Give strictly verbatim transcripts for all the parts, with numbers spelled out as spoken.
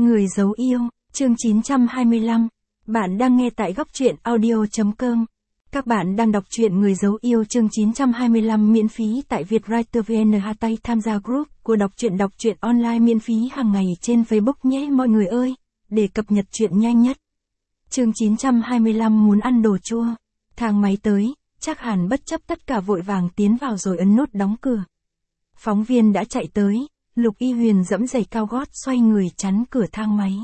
Người giấu yêu, chương chín trăm hai mươi lăm. Bạn đang nghe tại góc truyện audio chấm com. Các bạn đang đọc truyện Người giấu yêu chương chín trăm hai mươi lăm miễn phí tại Vietwriter vê en. Tay tham gia group của đọc truyện đọc truyện online miễn phí hàng ngày trên Facebook nhé mọi người ơi, để cập nhật truyện nhanh nhất. Chương chín trăm hai mươi lăm muốn ăn đồ chua. Thang máy tới, chắc hẳn bất chấp tất cả vội vàng tiến vào rồi ấn nút đóng cửa. Phóng viên đã chạy tới. Lục Y Huyền dẫm giày cao gót xoay người chắn cửa thang máy.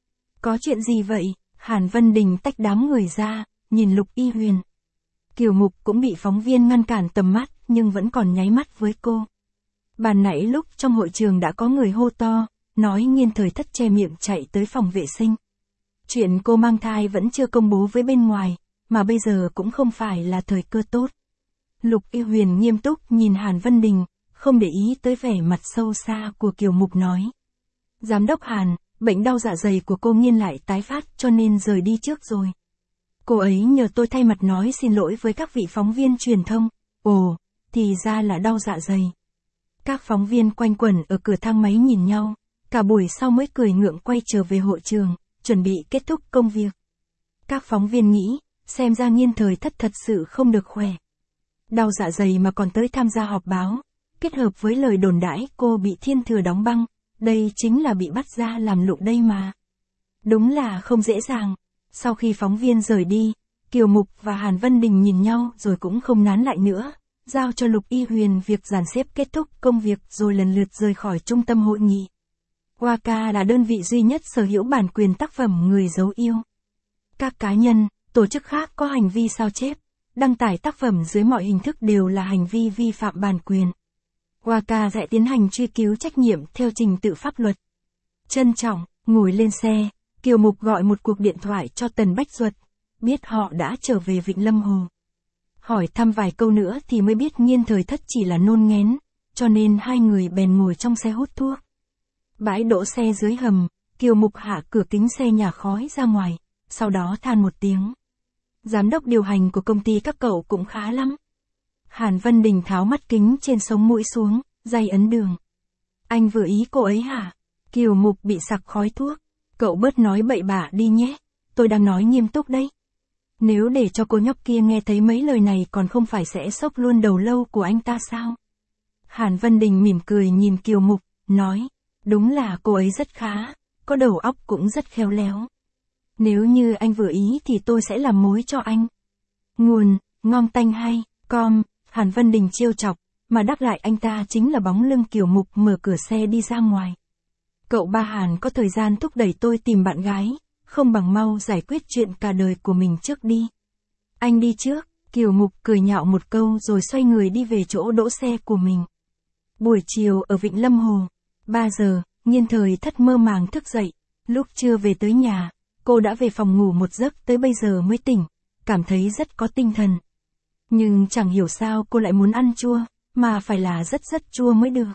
Có chuyện gì vậy? Hàn Vân Đình tách đám người ra, nhìn Lục Y Huyền. Kiều Mục cũng bị phóng viên ngăn cản tầm mắt, nhưng vẫn còn nháy mắt với cô. Bàn nãy lúc trong hội trường đã có người hô to, nói Nghiên Thời Thất che miệng chạy tới phòng vệ sinh. Chuyện cô mang thai vẫn chưa công bố với bên ngoài, mà bây giờ cũng không phải là thời cơ tốt. Lục Y Huyền nghiêm túc nhìn Hàn Vân Đình, không để ý tới vẻ mặt sâu xa của Kiều Mục nói. Giám đốc Hàn, bệnh đau dạ dày của cô Nghiên lại tái phát cho nên rời đi trước rồi. Cô ấy nhờ tôi thay mặt nói xin lỗi với các vị phóng viên truyền thông. Ồ, thì ra là đau dạ dày. Các phóng viên quanh quẩn ở cửa thang máy nhìn nhau, cả buổi sau mới cười ngượng quay trở về hội trường, chuẩn bị kết thúc công việc. Các phóng viên nghĩ, xem ra Nghiên Thời Thất thật sự không được khỏe. Đau dạ dày mà còn tới tham gia họp báo. Kết hợp với lời đồn đãi cô bị Thiên Thừa đóng băng, đây chính là bị bắt ra làm lụng đây mà. Đúng là không dễ dàng. Sau khi phóng viên rời đi, Kiều Mục và Hàn Vân Đình nhìn nhau rồi cũng không nán lại nữa, giao cho Lục Y Huyền việc dàn xếp kết thúc công việc rồi lần lượt rời khỏi trung tâm hội nghị. Waka là đơn vị duy nhất sở hữu bản quyền tác phẩm Người giấu yêu. Các cá nhân, tổ chức khác có hành vi sao chép, đăng tải tác phẩm dưới mọi hình thức đều là hành vi vi phạm bản quyền. Waka sẽ tiến hành truy cứu trách nhiệm theo trình tự pháp luật. Trân trọng, ngồi lên xe, Kiều Mục gọi một cuộc điện thoại cho Tần Bách Duật, biết họ đã trở về Vịnh Lâm Hồ. Hỏi thăm vài câu nữa thì mới biết Nghiên Thời Thất chỉ là nôn nghén, cho nên hai người bèn ngồi trong xe hút thuốc. Bãi đỗ xe dưới hầm, Kiều Mục hạ cửa kính xe nhả khói ra ngoài, sau đó than một tiếng. Giám đốc điều hành của công ty các cậu cũng khá lắm. Hàn Vân Đình tháo mắt kính trên sống mũi xuống, day ấn đường. Anh vừa ý cô ấy hả? Kiều Mục bị sặc khói thuốc. Cậu bớt nói bậy bạ đi nhé, tôi đang nói nghiêm túc đấy. Nếu để cho cô nhóc kia nghe thấy mấy lời này còn không phải sẽ sốc luôn đầu lâu của anh ta sao? Hàn Vân Đình mỉm cười nhìn Kiều Mục, nói, đúng là cô ấy rất khá, có đầu óc cũng rất khéo léo. Nếu như anh vừa ý thì tôi sẽ làm mối cho anh. Nguồn, ngon tanh hay, com. Hàn Vân Đình trêu chọc, mà đáp lại anh ta chính là bóng lưng Kiều Mục mở cửa xe đi ra ngoài. Cậu ba Hàn có thời gian thúc đẩy tôi tìm bạn gái, không bằng mau giải quyết chuyện cả đời của mình trước đi. Anh đi trước, Kiều Mục cười nhạo một câu rồi xoay người đi về chỗ đỗ xe của mình. Buổi chiều ở Vịnh Lâm Hồ, ba giờ, Nghiên Thời Thất mơ màng thức dậy, lúc chưa về tới nhà, cô đã về phòng ngủ một giấc tới bây giờ mới tỉnh, cảm thấy rất có tinh thần. Nhưng chẳng hiểu sao cô lại muốn ăn chua, mà phải là rất rất chua mới được.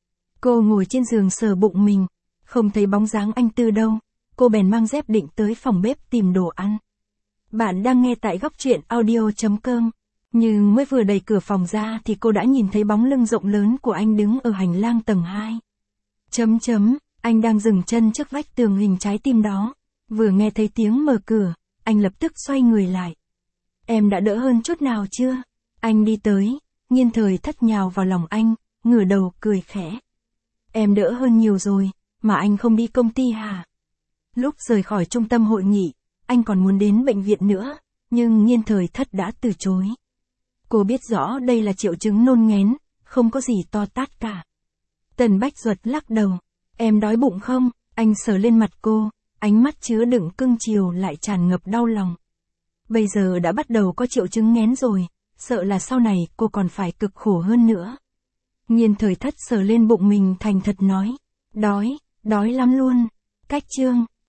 Cô ngồi trên giường sờ bụng mình, không thấy bóng dáng anh Tư đâu, cô bèn mang dép định tới phòng bếp tìm đồ ăn. Bạn đang nghe tại góc truyện audio chấm com, nhưng mới vừa đẩy cửa phòng ra thì cô đã nhìn thấy bóng lưng rộng lớn của anh đứng ở hành lang tầng hai. Chấm chấm, anh đang dừng chân trước vách tường hình trái tim đó, vừa nghe thấy tiếng mở cửa, anh lập tức xoay người lại. Em đã đỡ hơn chút nào chưa? Anh đi tới, Nghiên Thời Thất nhào vào lòng anh, ngửa đầu cười khẽ. Em đỡ hơn nhiều rồi, mà anh không đi công ty hả? Lúc rời khỏi trung tâm hội nghị, anh còn muốn đến bệnh viện nữa, nhưng Nghiên Thời Thất đã từ chối. Cô biết rõ đây là triệu chứng nôn nghén, không có gì to tát cả. Tần Bách Duật lắc đầu. Em đói bụng không? Anh sờ lên mặt cô, ánh mắt chứa đựng cưng chiều lại tràn ngập đau lòng. Bây giờ đã bắt đầu có triệu chứng nghén rồi, sợ là sau này cô còn phải cực khổ hơn nữa. Nghiên Thời Thất sờ lên bụng mình thành thật nói. Đói, đói lắm luôn. Cách chương.